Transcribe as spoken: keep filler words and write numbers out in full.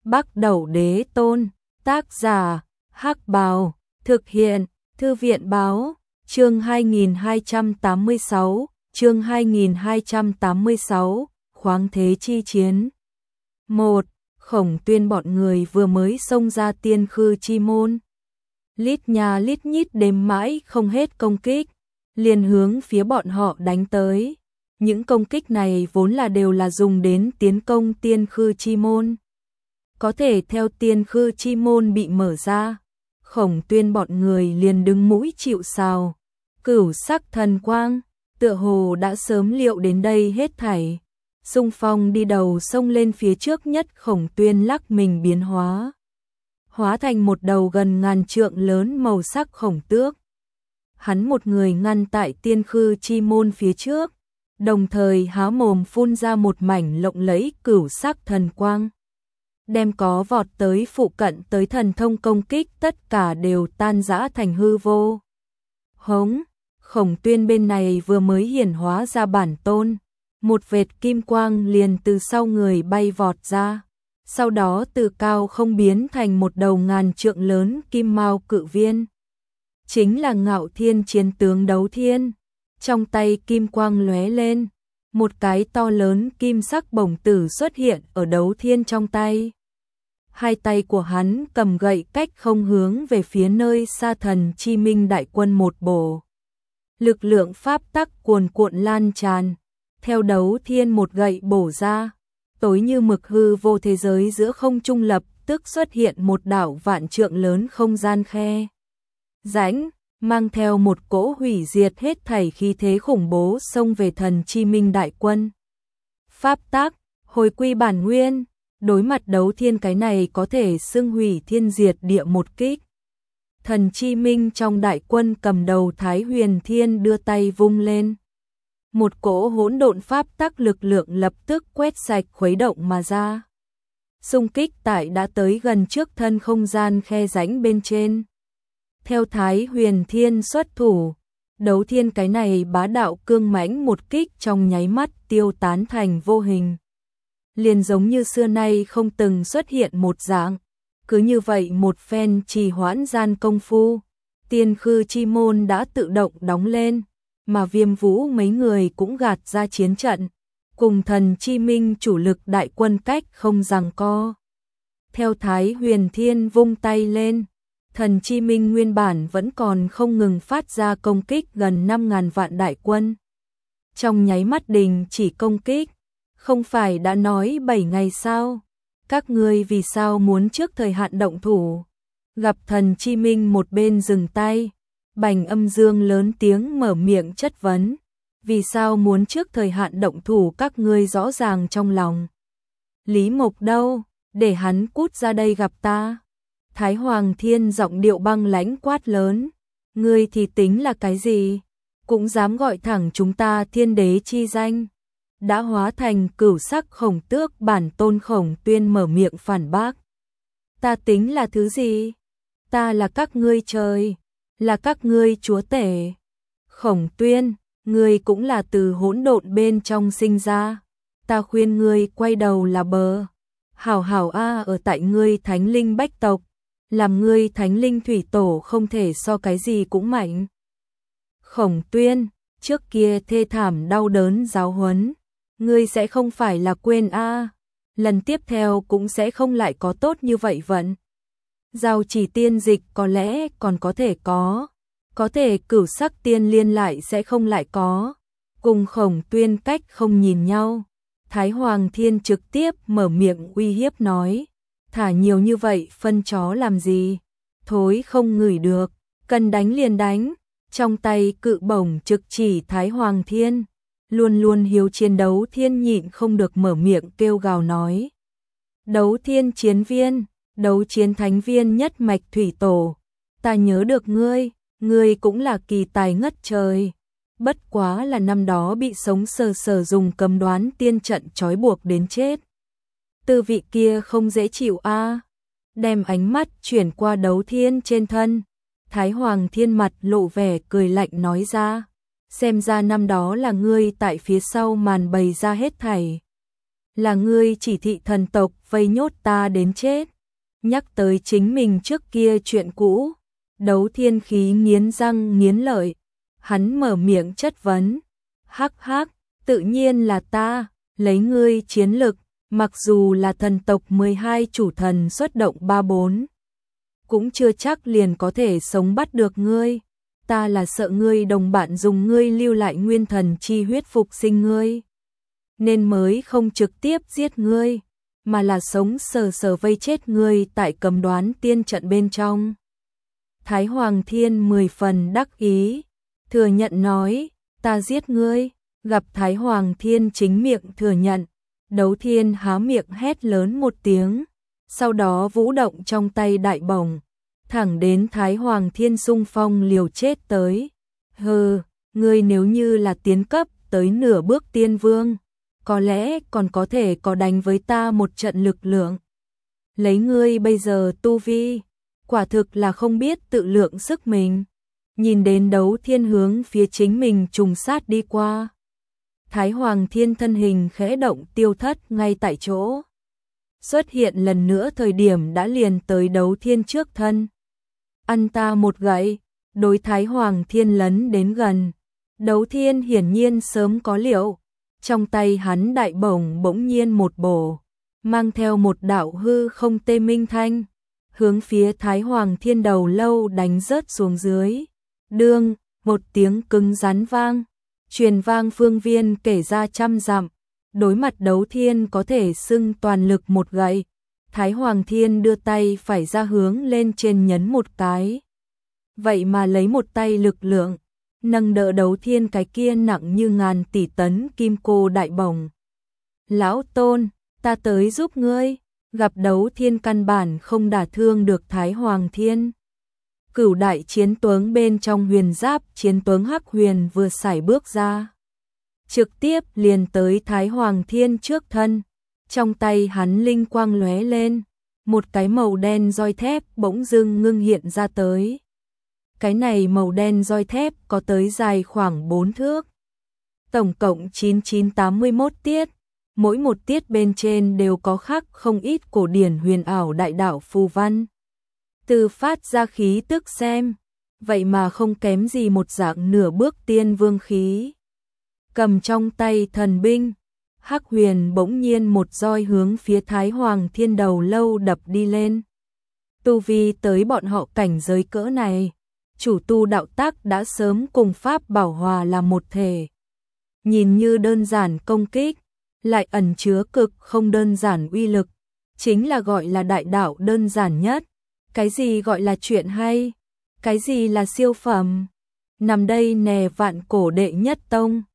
Bắc Đẩu Đế Tôn, tác giả, Hắc Bào, thực hiện, Thư viện báo, chương hai nghìn hai trăm tám mươi sáu, chương hai nghìn hai trăm tám mươi sáu, khoáng thế chi chiến. một. Khổng Tuyên bọn người vừa mới xông ra Tiên Khư chi môn. Lít nhà lít nhít đếm mãi không hết công kích, liền hướng phía bọn họ đánh tới. Những công kích này vốn là đều là dùng đến tiến công Tiên Khư chi môn. Có thể theo Tiên Khư chi môn bị mở ra, Khổng Tuyên bọn người liền đứng mũi chịu sào. Cửu sắc thần quang, tựa hồ đã sớm liệu đến đây hết thảy. Xung phong đi đầu xông lên phía trước nhất, Khổng Tuyên lắc mình biến hóa. Hóa thành một đầu gần ngàn trượng lớn màu sắc khổng tước. Hắn một người ngăn tại Tiên Khư chi môn phía trước, đồng thời há mồm phun ra một mảnh lộng lẫy cửu sắc thần quang. Đem có vọt tới phụ cận tới thần thông công kích tất cả đều tan rã thành hư vô. Hống, Khổng Tuyên bên này vừa mới hiển hóa ra bản tôn, một vệt kim quang liền từ sau người bay vọt ra, sau đó từ cao không biến thành một đầu ngàn trượng lớn kim mao cự viên. Chính là Ngạo Thiên chiến tướng Đấu Thiên. Trong tay kim quang lóe lên, một cái to lớn kim sắc bổng tử xuất hiện ở Đấu Thiên trong tay. Hai tay của hắn cầm gậy cách không hướng về phía nơi xa Thần Chi Minh đại quân một bổ. Lực lượng pháp tắc cuồn cuộn lan tràn, theo Đấu Thiên một gậy bổ ra, tối như mực hư vô thế giới giữa không trung lập tức xuất hiện một đảo vạn trượng lớn không gian khe rãnh, mang theo một cỗ hủy diệt hết thảy khí thế khủng bố xông về Thần Chi Minh đại quân. Pháp tắc, hồi quy bản nguyên, đối mặt Đấu Thiên cái này có thể xưng hủy thiên diệt địa một kích. Thần Chi Minh trong đại quân cầm đầu Thái Huyền Thiên đưa tay vung lên. Một cỗ hỗn độn pháp tắc lực lượng lập tức quét sạch khuấy động mà ra. Xung kích tại đã tới gần trước thân không gian khe rãnh bên trên. Theo Thái Huyền Thiên xuất thủ, Đấu Thiên cái này bá đạo cương mãnh một kích trong nháy mắt tiêu tán thành vô hình. Liền giống như xưa nay không từng xuất hiện một dạng. Cứ như vậy một phen trì hoãn gian công phu, Tiên Khư chi môn đã tự động đóng lên, mà Viêm Vũ mấy người cũng gạt ra chiến trận, cùng Thần Chi Minh chủ lực đại quân cách không giằng co. Theo Thái Huyền Thiên vung tay lên, Thần Chi Minh nguyên bản vẫn còn không ngừng phát ra công kích gần năm ngàn vạn đại quân. Trong nháy mắt đình chỉ công kích, không phải đã nói bảy ngày sao? Các ngươi vì sao muốn trước thời hạn động thủ? Gặp Thần Chi Minh một bên dừng tay, Bành Âm Dương lớn tiếng mở miệng chất vấn. Vì sao muốn trước thời hạn động thủ, các ngươi rõ ràng trong lòng. Lý Mộc đâu? Để hắn cút ra đây gặp ta. Thái Hoàng Thiên giọng điệu băng lãnh quát lớn. Ngươi thì tính là cái gì? Cũng dám gọi thẳng chúng ta thiên đế chi danh. Đã hóa thành cửu sắc khổng tước bản tôn Khổng Tuyên mở miệng phản bác. Ta tính là thứ gì? Ta là các ngươi trời, là các ngươi chúa tể. Khổng Tuyên, ngươi cũng là từ hỗn độn bên trong sinh ra. Ta khuyên ngươi quay đầu là bờ. Hảo hảo a ở tại ngươi thánh linh bách tộc, làm ngươi thánh linh thủy tổ không thể so cái gì cũng mạnh. Khổng Tuyên, trước kia thê thảm đau đớn giáo huấn, ngươi sẽ không phải là quên a, lần tiếp theo cũng sẽ không lại có tốt như vậy vận. Giao Chỉ tiên dịch có lẽ còn có thể có, có thể cửu sắc tiên liên lại sẽ không lại có. Cùng Khổng Tuyên cách không nhìn nhau, Thái Hoàng Thiên trực tiếp mở miệng uy hiếp nói, thả nhiều như vậy phân chó làm gì, thối không ngửi được, cần đánh liền đánh. Trong tay cự bổng trực chỉ Thái Hoàng Thiên, luôn luôn hiếu chiến Đấu Thiên nhịn không được mở miệng kêu gào nói. Đấu Thiên chiến viên, đấu chiến thánh viên nhất mạch thủy tổ, ta nhớ được ngươi, ngươi cũng là kỳ tài ngất trời. Bất quá là năm đó bị sống sờ sờ dùng cấm đoán tiên trận trói buộc đến chết. Tư vị kia không dễ chịu a. Đem ánh mắt chuyển qua Đấu Thiên trên thân, Thái Hoàng Thiên mặt lộ vẻ cười lạnh nói ra. Xem ra năm đó là ngươi tại phía sau màn bày ra hết thảy. Là ngươi chỉ thị thần tộc vây nhốt ta đến chết. Nhắc tới chính mình trước kia chuyện cũ, Đấu Thiên khí nghiến răng nghiến lợi, hắn mở miệng chất vấn. Hắc hắc, tự nhiên là ta, lấy ngươi chiến lực, mặc dù là thần tộc mười hai chủ thần xuất động ba bốn, cũng chưa chắc liền có thể sống bắt được ngươi. Ta là sợ ngươi đồng bạn dùng ngươi lưu lại nguyên thần chi huyết phục sinh ngươi, nên mới không trực tiếp giết ngươi, mà là sống sờ sờ vây chết ngươi tại Cầm Đoán Tiên trận bên trong. Thái Hoàng Thiên mười phần đắc ý, thừa nhận nói, ta giết ngươi. Gặp Thái Hoàng Thiên chính miệng thừa nhận, Đấu Thiên há miệng hét lớn một tiếng, sau đó vũ động trong tay đại bổng, thẳng đến Thái Hoàng Thiên xung phong liều chết tới. Hừ, ngươi nếu như là tiến cấp tới nửa bước tiên vương, có lẽ còn có thể có đánh với ta một trận lực lượng. Lấy ngươi bây giờ tu vi, quả thực là không biết tự lượng sức mình. Nhìn đến Đấu Thiên hướng phía chính mình trùng sát đi qua, Thái Hoàng Thiên thân hình khẽ động tiêu thất ngay tại chỗ. Xuất hiện lần nữa thời điểm đã liền tới Đấu Thiên trước thân. Ăn ta một gậy, đối Thái Hoàng Thiên lấn đến gần. Đấu Thiên hiển nhiên sớm có liệu, trong tay hắn đại bổng bỗng nhiên một bổ, mang theo một đạo hư không tê minh thanh, hướng phía Thái Hoàng Thiên đầu lâu đánh rớt xuống dưới. Đương, một tiếng cứng rắn vang, truyền vang phương viên kể ra trăm dặm. Đối mặt Đấu Thiên có thể xưng toàn lực một gậy, Thái Hoàng Thiên đưa tay phải ra hướng lên trên nhấn một cái. Vậy mà lấy một tay lực lượng, nâng đỡ Đấu Thiên cái kia nặng như ngàn tỷ tấn kim cô đại bổng. Lão Tôn, ta tới giúp ngươi. Gặp Đấu Thiên căn bản không đả thương được Thái Hoàng Thiên. Cửu đại chiến tướng bên trong huyền giáp chiến tướng Hắc Huyền vừa sải bước ra, trực tiếp liền tới Thái Hoàng Thiên trước thân. Trong tay hắn linh quang lóe lên, một cái màu đen roi thép bỗng dưng ngưng hiện ra tới. Cái này màu đen roi thép có tới dài khoảng bốn thước. Tổng cộng chín chín tám mươi mốt tiết, mỗi một tiết bên trên đều có khắc không ít cổ điển huyền ảo đại đạo phù văn. Từ phát ra khí tức xem, vậy mà không kém gì một dạng nửa bước tiên vương khí. Cầm trong tay thần binh, Hắc Huyền bỗng nhiên một roi hướng phía Thái Hoàng Thiên đầu lâu đập đi lên. Tu vi tới bọn họ cảnh giới cỡ này, chủ tu đạo tác đã sớm cùng pháp bảo hòa là một thể. Nhìn như đơn giản công kích, lại ẩn chứa cực không đơn giản uy lực, chính là gọi là đại đạo đơn giản nhất. Cái gì gọi là chuyện hay? Cái gì là siêu phẩm? Nằm đây nè vạn cổ đệ nhất tông.